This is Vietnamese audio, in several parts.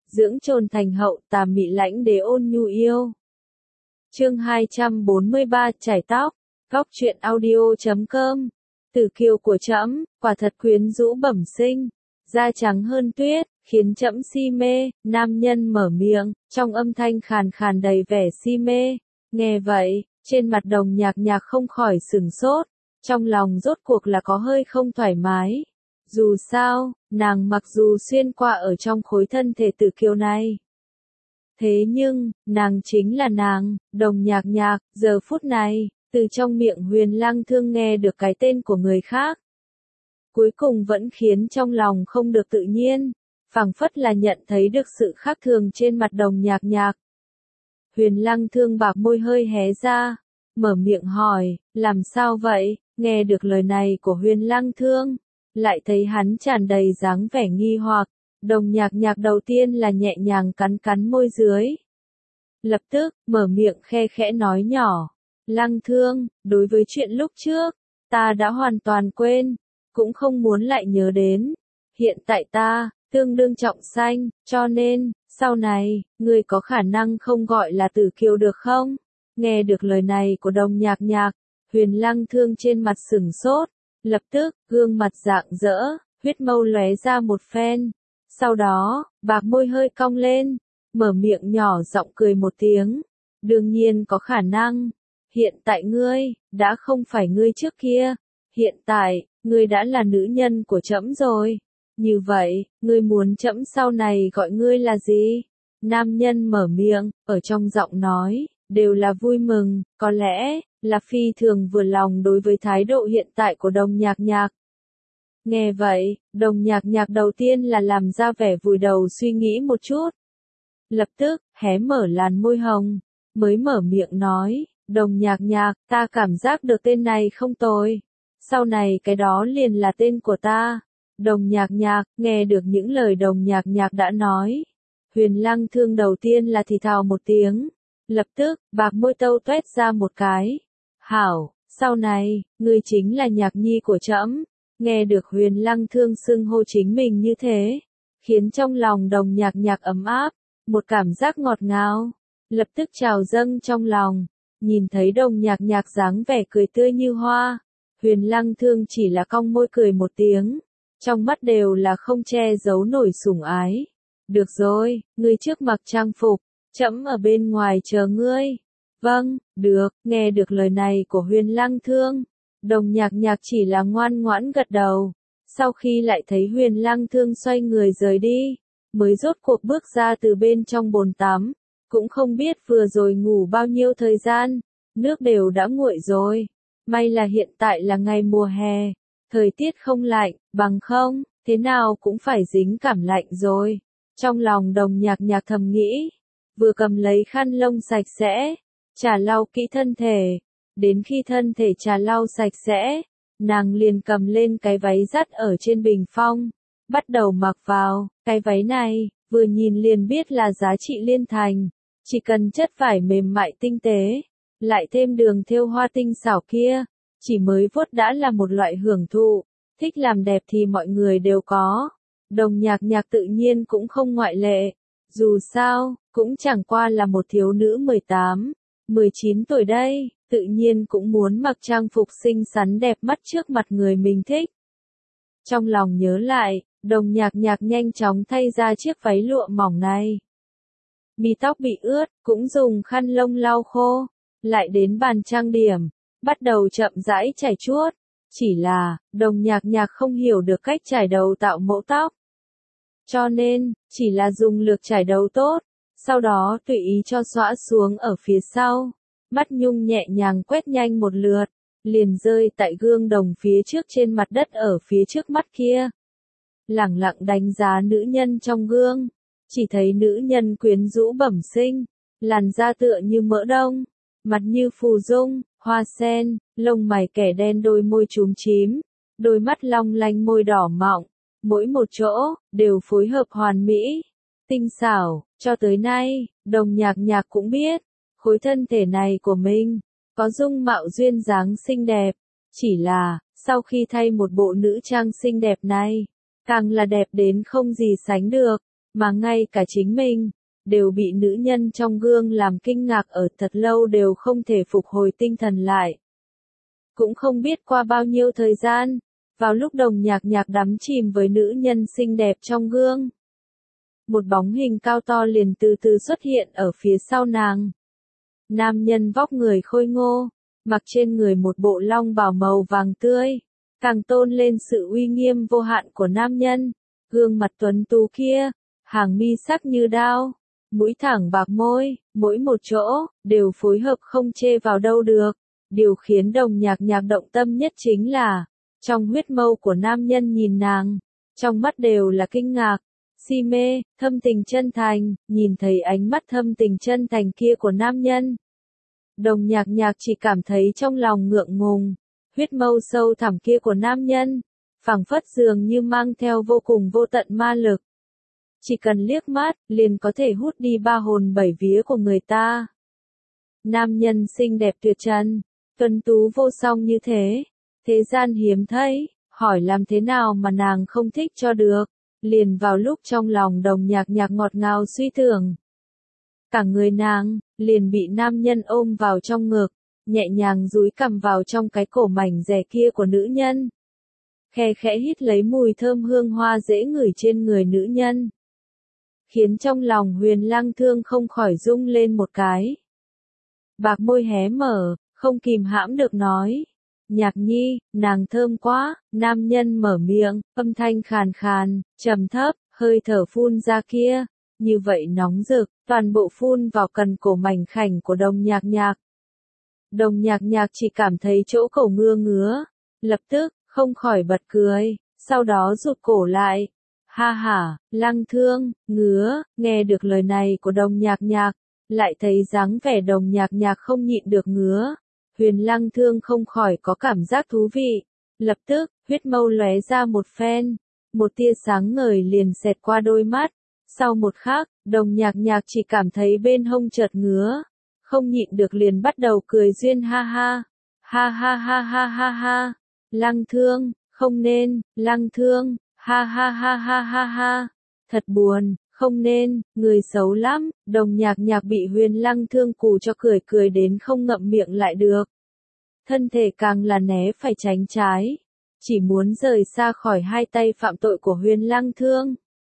dưỡng trồn thành hậu, tà mị lãnh đế ôn nhu yêu. Chương 243 trải tóc, góc truyện audio.com. Tử kiều của trẫm, quả thật quyến rũ bẩm sinh, da trắng hơn tuyết, khiến trẫm si mê. Nam nhân mở miệng, trong âm thanh khàn khàn đầy vẻ si mê. Nghe vậy, trên mặt Đồng Nhạc Nhạc không khỏi sửng sốt, trong lòng rốt cuộc là có hơi không thoải mái. Dù sao, nàng mặc dù xuyên qua ở trong khối thân thể tử kiều này. Thế nhưng, nàng chính là nàng, Đồng Nhạc Nhạc, giờ phút này, từ trong miệng Huyền Lăng Thương nghe được cái tên của người khác. Cuối cùng vẫn khiến trong lòng không được tự nhiên, phảng phất là nhận thấy được sự khác thường trên mặt Đồng Nhạc Nhạc. Huyền Lăng Thương bạc môi hơi hé ra, mở miệng hỏi, làm sao vậy? Nghe được lời này của Huyền Lăng Thương, lại thấy hắn tràn đầy dáng vẻ nghi hoặc. Đồng Nhạc Nhạc đầu tiên là nhẹ nhàng cắn cắn môi dưới. Lập tức, mở miệng khe khẽ nói nhỏ, Lăng Thương, đối với chuyện lúc trước, ta đã hoàn toàn quên, cũng không muốn lại nhớ đến. Hiện tại ta, tương đương trọng sanh, cho nên, sau này, ngươi có khả năng không gọi là Tử Kiều được không? Nghe được lời này của Đồng Nhạc Nhạc, Huyền Lăng Thương trên mặt sửng sốt, lập tức, gương mặt rạng rỡ, huyết mâu lóe ra một phen. Sau đó, bạc môi hơi cong lên, mở miệng nhỏ giọng cười một tiếng. Đương nhiên có khả năng. Hiện tại ngươi, đã không phải ngươi trước kia. Hiện tại, ngươi đã là nữ nhân của trẫm rồi. Như vậy, ngươi muốn trẫm sau này gọi ngươi là gì? Nam nhân mở miệng, ở trong giọng nói, đều là vui mừng, có lẽ, là phi thường vừa lòng đối với thái độ hiện tại của Đồng Nhạc Nhạc. Nghe vậy, Đồng Nhạc Nhạc đầu tiên là làm ra vẻ vùi đầu suy nghĩ một chút. Lập tức, hé mở làn môi hồng, mới mở miệng nói, Đồng Nhạc Nhạc, ta cảm giác được tên này không tồi. Sau này cái đó liền là tên của ta. Đồng Nhạc Nhạc, nghe được những lời Đồng Nhạc Nhạc đã nói. Huyền Lăng Thương đầu tiên là thì thào một tiếng. Lập tức, bạc môi tâu tuét ra một cái. Hảo, sau này, ngươi chính là Nhạc Nhi của trẫm. Nghe được Huyền Lăng Thương xưng hô chính mình như thế, khiến trong lòng Đồng Nhạc Nhạc ấm áp, một cảm giác ngọt ngào, lập tức trào dâng trong lòng. Nhìn thấy Đồng Nhạc Nhạc dáng vẻ cười tươi như hoa, Huyền Lăng Thương chỉ là cong môi cười một tiếng, trong mắt đều là không che giấu nổi sủng ái. Được rồi, ngươi trước mặc trang phục, trẫm ở bên ngoài chờ ngươi. Vâng, được, nghe được lời này của Huyền Lăng Thương, Đồng Nhạc Nhạc chỉ là ngoan ngoãn gật đầu. Sau khi lại thấy Huyền Lăng Thương xoay người rời đi, mới rốt cuộc bước ra từ bên trong bồn tắm. Cũng không biết vừa rồi ngủ bao nhiêu thời gian, nước đều đã nguội rồi. May là hiện tại là ngày mùa hè, thời tiết không lạnh, bằng không, thế nào cũng phải dính cảm lạnh rồi. Trong lòng Đồng Nhạc Nhạc thầm nghĩ, vừa cầm lấy khăn lông sạch sẽ, chà lau kỹ thân thể. Đến khi thân thể trà lau sạch sẽ, nàng liền cầm lên cái váy dắt ở trên bình phong, bắt đầu mặc vào. Cái váy này, vừa nhìn liền biết là giá trị liên thành, chỉ cần chất vải mềm mại tinh tế, lại thêm đường thêu hoa tinh xảo kia, chỉ mới vuốt đã là một loại hưởng thụ. Thích làm đẹp thì mọi người đều có, Đồng Nhạc Nhạc tự nhiên cũng không ngoại lệ. Dù sao, cũng chẳng qua là một thiếu nữ 18, 19 tuổi đây, tự nhiên cũng muốn mặc trang phục xinh xắn đẹp mắt trước mặt người mình thích. Trong lòng nhớ lại, Đồng Nhạc Nhạc nhanh chóng thay ra chiếc váy lụa mỏng này. Mí tóc bị ướt, cũng dùng khăn lông lau khô, lại đến bàn trang điểm, bắt đầu chậm rãi chải chuốt. Chỉ là, Đồng Nhạc Nhạc không hiểu được cách chải đầu tạo mẫu tóc. Cho nên, chỉ là dùng lược chải đầu tốt, sau đó tùy ý cho xõa xuống ở phía sau. Mắt Nhung nhẹ nhàng quét nhanh một lượt, liền rơi tại gương đồng phía trước trên mặt đất ở phía trước mắt kia. Lẳng lặng đánh giá nữ nhân trong gương, chỉ thấy nữ nhân quyến rũ bẩm sinh, làn da tựa như mỡ đông, mặt như phù dung, hoa sen, lông mày kẻ đen, đôi môi chúm chím, đôi mắt long lanh, môi đỏ mọng, mỗi một chỗ đều phối hợp hoàn mỹ, tinh xảo. Cho tới nay, Đồng Nhạc Nhạc cũng biết, khối thân thể này của mình, có dung mạo duyên dáng xinh đẹp, chỉ là, sau khi thay một bộ nữ trang xinh đẹp này, càng là đẹp đến không gì sánh được. mà ngay cả chính mình, đều bị nữ nhân trong gương làm kinh ngạc ở thật lâu đều không thể phục hồi tinh thần lại. Cũng không biết qua bao nhiêu thời gian, vào lúc Đồng Nhạc Nhạc đắm chìm với nữ nhân xinh đẹp trong gương. Một bóng hình cao to liền từ từ xuất hiện ở phía sau nàng. Nam nhân vóc người khôi ngô, mặc trên người một bộ long bào màu vàng tươi, càng tôn lên sự uy nghiêm vô hạn của nam nhân. Gương mặt tuấn tú kia, hàng mi sắc như đao, mũi thẳng bạc môi, mỗi một chỗ, đều phối hợp không chê vào đâu được. Điều khiến Đồng Nhạc Nhạc động tâm nhất chính là, trong huyết mâu của nam nhân nhìn nàng, trong mắt đều là kinh ngạc, si mê, thâm tình chân thành. Nhìn thấy ánh mắt thâm tình chân thành kia của nam nhân, Đồng Nhạc Nhạc chỉ cảm thấy trong lòng ngượng ngùng. Huyết mâu sâu thẳm kia của nam nhân, phảng phất dường như mang theo vô cùng vô tận ma lực. Chỉ cần liếc mắt, liền có thể hút đi ba hồn bảy vía của người ta. Nam nhân xinh đẹp tuyệt trần, tuấn tú vô song như thế, thế gian hiếm thấy, hỏi làm thế nào mà nàng không thích cho được. Liền vào lúc trong lòng Đồng Nhạc Nhạc ngọt ngào suy tưởng, cả người nàng liền bị nam nhân ôm vào trong ngực, nhẹ nhàng dúi cằm vào trong cái cổ mảnh dẻ kia của nữ nhân. Khe khẽ hít lấy mùi thơm hương hoa dễ ngửi trên người nữ nhân, khiến trong lòng Huyền Lăng Thương không khỏi rung lên một cái. Bạc môi hé mở, không kìm hãm được nói, Nhạc Nhi, nàng thơm quá. Nam nhân mở miệng, âm thanh khàn khàn, trầm thấp, hơi thở phun ra kia, như vậy nóng rực, toàn bộ phun vào cần cổ mảnh khảnh của Đồng Nhạc Nhạc. Đồng Nhạc Nhạc chỉ cảm thấy chỗ cổ ngứa ngứa, lập tức, không khỏi bật cười, sau đó rụt cổ lại. Ha ha, Lăng Thương, ngứa. Nghe được lời này của Đồng Nhạc Nhạc, lại thấy dáng vẻ Đồng Nhạc Nhạc không nhịn được ngứa. Huyền Lăng Thương không khỏi có cảm giác thú vị. Lập tức, huyết mâu lóe ra một phen, một tia sáng ngời liền xẹt qua đôi mắt. Sau một khắc, Đồng Nhạc Nhạc chỉ cảm thấy bên hông chợt ngứa, không nhịn được liền bắt đầu cười duyên ha ha. Ha ha ha ha ha ha. Lăng Thương, không nên. Lăng Thương, ha ha ha ha ha ha. Thật buồn, không nên, người xấu lắm. Đồng Nhạc Nhạc bị Huyền Lăng Thương cù cho cười cười đến không ngậm miệng lại được. Thân thể càng là né phải tránh trái, chỉ muốn rời xa khỏi hai tay phạm tội của Huyền Lăng Thương.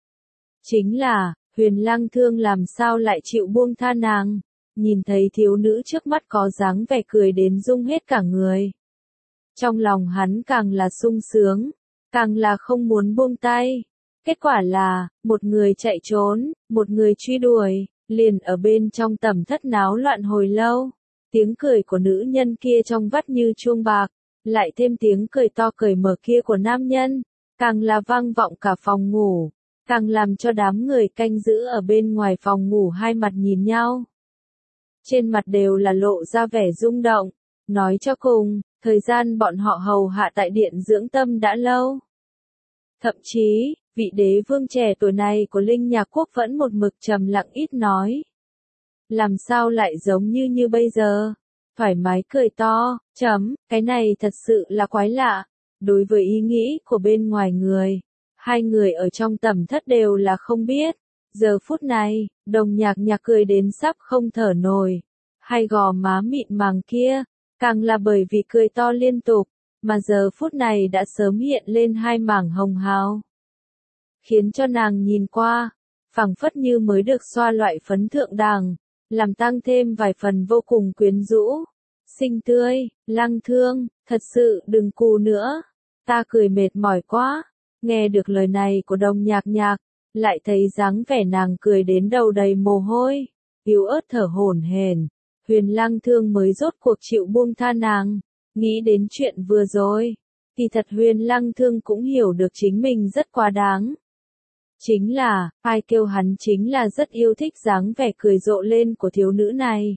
Chính là, Huyền Lăng Thương làm sao lại chịu buông tha nàng, nhìn thấy thiếu nữ trước mắt có dáng vẻ cười đến rung hết cả người. Trong lòng hắn càng là sung sướng, càng là không muốn buông tay. Kết quả là, một người chạy trốn, một người truy đuổi, liền ở bên trong tầm thất náo loạn hồi lâu. Tiếng cười của nữ nhân kia trong vắt như chuông bạc, lại thêm tiếng cười to cởi mở kia của nam nhân, càng là vang vọng cả phòng ngủ, càng làm cho đám người canh giữ ở bên ngoài phòng ngủ hai mặt nhìn nhau. Trên mặt đều là lộ ra vẻ rung động, nói cho cùng, thời gian bọn họ hầu hạ tại điện dưỡng tâm đã lâu. Thậm chí, vị đế vương trẻ tuổi này của Linh Nhạc Quốc vẫn một mực trầm lặng ít nói. Làm sao lại giống như bây giờ? Thoải mái cười to, cái này thật sự là quái lạ. Đối với ý nghĩ của bên ngoài người, hai người ở trong tầm thất đều là không biết. Giờ phút này, Đồng Nhạc Nhạc cười đến sắp không thở nổi. Hai gò má mịn màng kia, càng là bởi vì cười to liên tục, mà giờ phút này đã sớm hiện lên hai mảng hồng hào. Khiến cho nàng nhìn qua, phảng phất như mới được xoa loại phấn thượng đẳng, làm tăng thêm vài phần vô cùng quyến rũ. Xinh tươi, Lăng Thương, thật sự đừng cù nữa, ta cười mệt mỏi quá. Nghe được lời này của Đồng Nhạc Nhạc, lại thấy dáng vẻ nàng cười đến đầu đầy mồ hôi, yếu ớt thở hổn hển. Huyền Lăng Thương mới rốt cuộc chịu buông tha nàng. Nghĩ đến chuyện vừa rồi, thì thật Huyền Lăng Thương cũng hiểu được chính mình rất quá đáng. Chính là, ai kêu hắn chính là rất yêu thích dáng vẻ cười rộ lên của thiếu nữ này.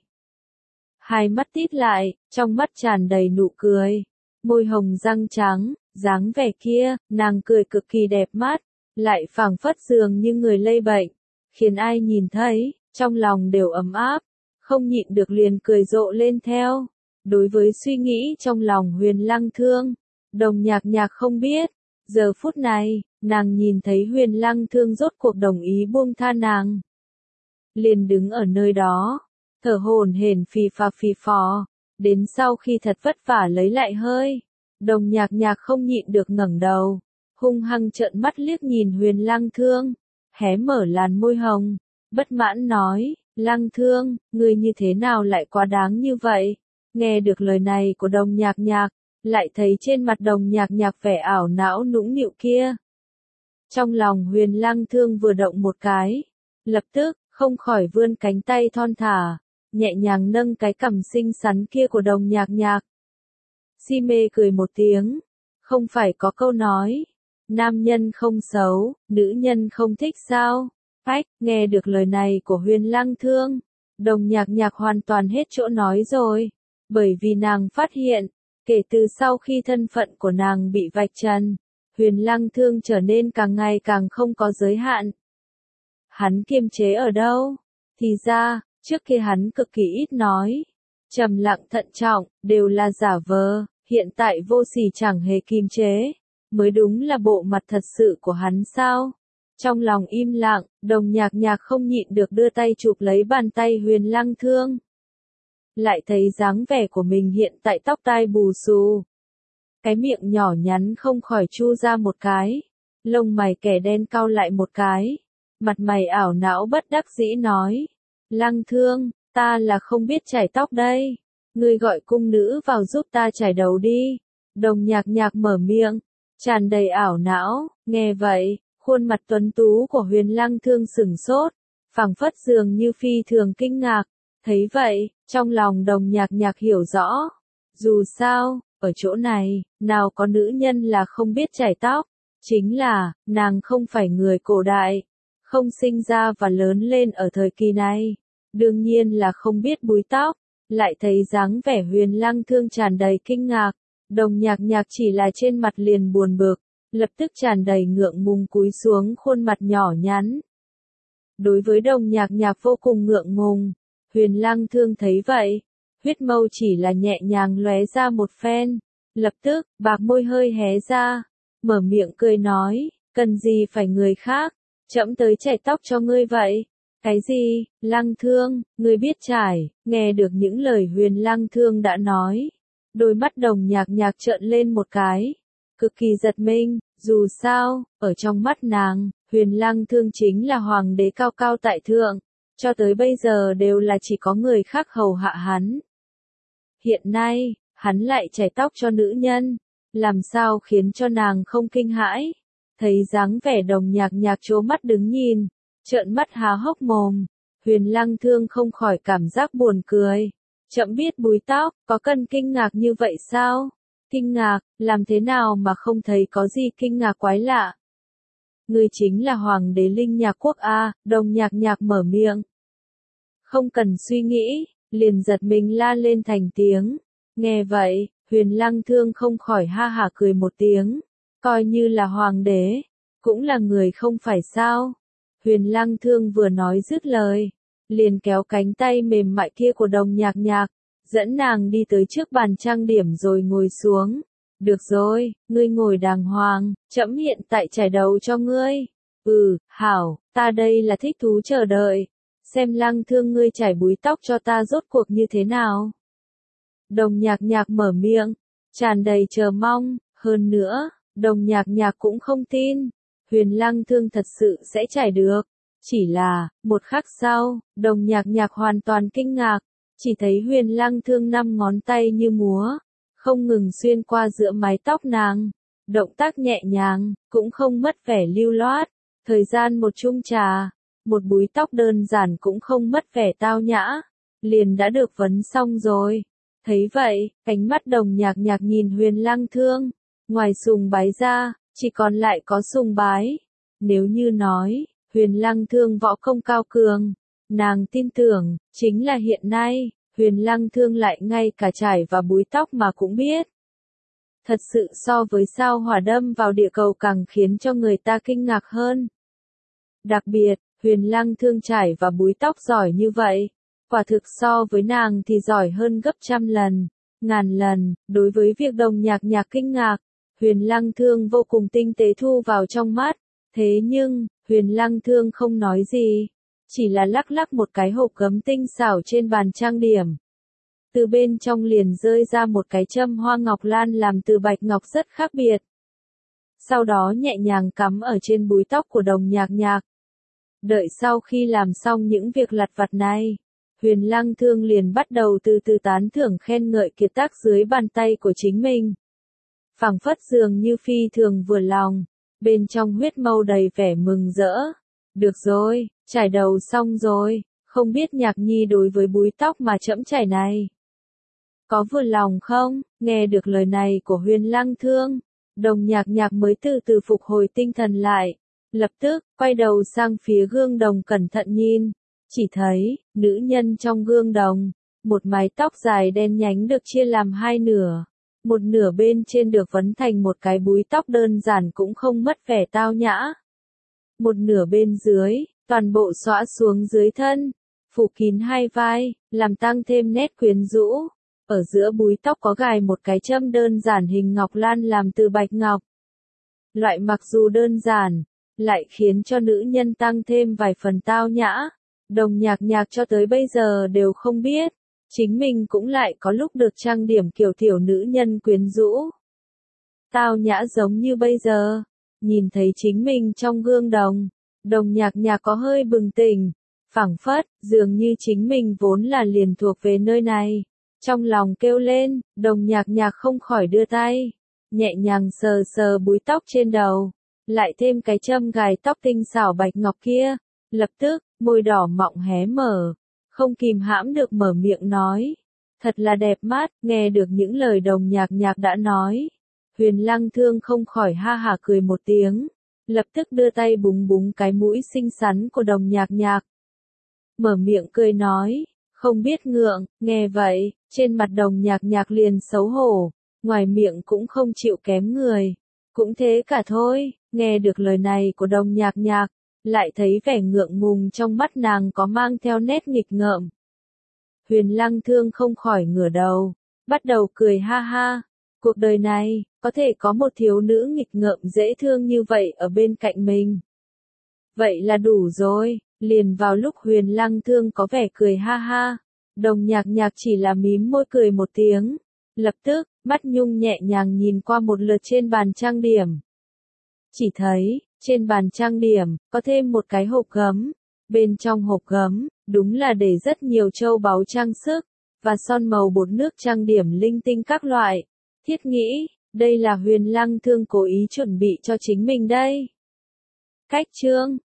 Hai mắt tít lại, trong mắt tràn đầy nụ cười, môi hồng răng trắng, dáng vẻ kia, nàng cười cực kỳ đẹp mắt, lại phảng phất dường như người lây bệnh, khiến ai nhìn thấy, trong lòng đều ấm áp, không nhịn được liền cười rộ lên theo. Đối với suy nghĩ trong lòng Huyền Lăng Thương, Đồng Nhạc Nhạc không biết, Giờ phút này, nàng nhìn thấy Huyền Lăng Thương rốt cuộc đồng ý buông tha nàng. Liền đứng ở nơi đó, thở hổn hển phì phò, đến sau khi thật vất vả lấy lại hơi, Đồng Nhạc Nhạc không nhịn được ngẩng đầu, hung hăng trợn mắt liếc nhìn Huyền Lăng Thương, hé mở làn môi hồng, bất mãn nói, Lăng Thương, ngươi như thế nào lại quá đáng như vậy? Nghe được lời này của Đồng Nhạc Nhạc, lại thấy trên mặt Đồng Nhạc Nhạc vẻ ảo não nũng nịu kia. Trong lòng Huyền Lăng Thương vừa động một cái, lập tức, không khỏi vươn cánh tay thon thả, nhẹ nhàng nâng cái cằm xinh xắn kia của Đồng Nhạc Nhạc. Si mê cười một tiếng, không phải có câu nói, nam nhân không xấu, nữ nhân không thích sao? Ách, nghe được lời này của Huyền Lăng Thương, Đồng Nhạc Nhạc hoàn toàn hết chỗ nói rồi, bởi vì nàng phát hiện, kể từ sau khi thân phận của nàng bị vạch trần, Huyền Lăng Thương trở nên càng ngày càng không có giới hạn. Hắn kiềm chế ở đâu? Thì ra, trước kia hắn cực kỳ ít nói, trầm lặng thận trọng, đều là giả vờ, hiện tại vô sỉ chẳng hề kiềm chế, mới đúng là bộ mặt thật sự của hắn sao? Trong lòng im lặng, Đồng Nhạc Nhạc không nhịn được đưa tay chụp lấy bàn tay Huyền Lăng Thương. Lại thấy dáng vẻ của mình hiện tại tóc tai bù xù. Cái miệng nhỏ nhắn không khỏi chu ra một cái, lông mày kẻ đen cau lại một cái, mặt mày ảo não bất đắc dĩ nói, Lăng Thương, ta là không biết chải tóc đây, ngươi gọi cung nữ vào giúp ta chải đầu đi. Đồng Nhạc Nhạc mở miệng, tràn đầy ảo não, nghe vậy, khuôn mặt tuấn tú của Huyền Lăng Thương sửng sốt, phảng phất dường như phi thường kinh ngạc, thấy vậy, trong lòng Đồng Nhạc Nhạc hiểu rõ, dù sao, ở chỗ này, nào có nữ nhân là không biết chải tóc, chính là, nàng không phải người cổ đại, không sinh ra và lớn lên ở thời kỳ này, đương nhiên là không biết búi tóc, lại thấy dáng vẻ Huyền Lăng Thương tràn đầy kinh ngạc, Đồng Nhạc Nhạc chỉ là trên mặt liền buồn bực, lập tức tràn đầy ngượng ngùng cúi xuống khuôn mặt nhỏ nhắn. Đối với Đồng Nhạc Nhạc vô cùng ngượng ngùng, Huyền Lăng Thương thấy vậy, huyết mâu chỉ là nhẹ nhàng lóe ra một phen, lập tức, bạc môi hơi hé ra, mở miệng cười nói, cần gì phải người khác, trẫm tới chải tóc cho ngươi vậy. Cái gì, Lăng Thương, ngươi biết chải, nghe được những lời Huyền Lăng Thương đã nói, đôi mắt Đồng Nhạc Nhạc trợn lên một cái, cực kỳ giật mình, dù sao, ở trong mắt nàng, Huyền Lăng Thương chính là hoàng đế cao cao tại thượng, cho tới bây giờ đều là chỉ có người khác hầu hạ hắn. Hiện nay, hắn lại chải tóc cho nữ nhân, làm sao khiến cho nàng không kinh hãi, thấy dáng vẻ Đồng Nhạc Nhạc trố mắt đứng nhìn, trợn mắt há hốc mồm, Huyền Lăng Thương không khỏi cảm giác buồn cười, chậm biết búi tóc, có cần kinh ngạc như vậy sao? Kinh ngạc, làm thế nào mà không thấy có gì kinh ngạc quái lạ? Ngươi chính là hoàng đế Linh Nhạc Quốc a, Đồng Nhạc Nhạc mở miệng. Không cần suy nghĩ, liền giật mình la lên thành tiếng. Nghe vậy, Huyền Lăng Thương không khỏi ha hả cười một tiếng, coi như là hoàng đế, cũng là người không phải sao? Huyền Lăng Thương vừa nói dứt lời, liền kéo cánh tay mềm mại kia của Đồng Nhạc Nhạc, dẫn nàng đi tới trước bàn trang điểm rồi ngồi xuống. Được rồi, ngươi ngồi đàng hoàng, trẫm hiện tại chải đầu cho ngươi. Hảo, ta đây là thích thú chờ đợi, xem Lăng Thương ngươi chải búi tóc cho ta rốt cuộc như thế nào. Đồng Nhạc Nhạc mở miệng, tràn đầy chờ mong, hơn nữa, Đồng Nhạc Nhạc cũng không tin, Huyền Lăng Thương thật sự sẽ chải được. Chỉ là, một khắc sau, Đồng Nhạc Nhạc hoàn toàn kinh ngạc, chỉ thấy Huyền Lăng Thương 5 ngón tay như múa, không ngừng xuyên qua giữa mái tóc nàng, động tác nhẹ nhàng, cũng không mất vẻ lưu loát, thời gian một chung trà, một búi tóc đơn giản cũng không mất vẻ tao nhã, liền đã được vấn xong rồi. Thấy vậy, ánh mắt Đồng Nhạc Nhạc nhìn Huyền Lăng Thương, ngoài sùng bái ra, chỉ còn lại có sùng bái. Nếu như nói, Huyền Lăng Thương võ công cao cường, nàng tin tưởng, chính là hiện nay, Huyền Lăng Thương lại ngay cả chải và búi tóc mà cũng biết. Thật sự so với sao hỏa đâm vào địa cầu càng khiến cho người ta kinh ngạc hơn. Đặc biệt, Huyền Lăng Thương chải và búi tóc giỏi như vậy, quả thực so với nàng thì giỏi hơn gấp trăm lần, ngàn lần. Đối với việc Đồng Nhạc Nhạc kinh ngạc, Huyền Lăng Thương vô cùng tinh tế thu vào trong mắt, thế nhưng, Huyền Lăng Thương không nói gì, chỉ là lắc lắc một cái hộp gấm tinh xảo trên bàn trang điểm. Từ bên trong liền rơi ra một cái châm hoa ngọc lan làm từ bạch ngọc rất khác biệt. Sau đó nhẹ nhàng cắm ở trên búi tóc của Đồng Nhạc Nhạc. Đợi sau khi làm xong những việc lặt vặt này, Huyền Lăng Thương liền bắt đầu từ từ tán thưởng khen ngợi kiệt tác dưới bàn tay của chính mình. Phảng phất dường như phi thường vừa lòng, bên trong huyết mâu đầy vẻ mừng rỡ. Được rồi, trải đầu xong rồi, không biết Nhạc Nhi đối với búi tóc mà trẫm trải này có vừa lòng không? Nghe được lời này của Huyền Lăng Thương, Đồng Nhạc Nhạc mới từ từ phục hồi tinh thần lại, lập tức quay đầu sang phía gương đồng cẩn thận nhìn, chỉ thấy nữ nhân trong gương đồng, một mái tóc dài đen nhánh được chia làm hai nửa, một nửa bên trên được vấn thành một cái búi tóc đơn giản cũng không mất vẻ tao nhã, một nửa bên dưới toàn bộ xõa xuống dưới thân, phủ kín hai vai, làm tăng thêm nét quyến rũ. Ở giữa búi tóc có gài một cái châm đơn giản hình ngọc lan làm từ bạch ngọc. Loại mặc dù đơn giản, lại khiến cho nữ nhân tăng thêm vài phần tao nhã. Đồng Nhạc Nhạc cho tới bây giờ đều không biết, chính mình cũng lại có lúc được trang điểm kiểu tiểu nữ nhân quyến rũ. Tao nhã giống như bây giờ, nhìn thấy chính mình trong gương đồng, Đồng Nhạc Nhạc có hơi bừng tỉnh, phảng phất, dường như chính mình vốn là liền thuộc về nơi này. Trong lòng kêu lên, Đồng Nhạc Nhạc không khỏi đưa tay, nhẹ nhàng sờ sờ búi tóc trên đầu, lại thêm cái châm gài tóc tinh xảo bạch ngọc kia, lập tức, môi đỏ mọng hé mở, không kìm hãm được mở miệng nói, thật là đẹp mắt. Nghe được những lời Đồng Nhạc Nhạc đã nói, Huyền Lăng Thương không khỏi ha hả cười một tiếng, lập tức đưa tay búng búng cái mũi xinh xắn của Đồng Nhạc Nhạc, mở miệng cười nói, không biết ngượng. Nghe vậy, trên mặt Đồng Nhạc Nhạc liền xấu hổ, ngoài miệng cũng không chịu kém người, cũng thế cả thôi. Nghe được lời này của Đồng Nhạc Nhạc, lại thấy vẻ ngượng ngùng trong mắt nàng có mang theo nét nghịch ngợm. Huyền Lăng Thương không khỏi ngửa đầu, bắt đầu cười ha ha, cuộc đời này, có thể có một thiếu nữ nghịch ngợm dễ thương như vậy ở bên cạnh mình. Vậy là đủ rồi. Liền vào lúc Huyền Lăng Thương có vẻ cười ha ha, Đồng Nhạc Nhạc chỉ là mím môi cười một tiếng, lập tức, mắt nhung nhẹ nhàng nhìn qua một lượt trên bàn trang điểm. Chỉ thấy, trên bàn trang điểm, có thêm một cái hộp gấm, bên trong hộp gấm, đúng là để rất nhiều châu báu trang sức, và son màu bột nước trang điểm linh tinh các loại. Thiết nghĩ, đây là Huyền Lăng Thương cố ý chuẩn bị cho chính mình đây. Cách chương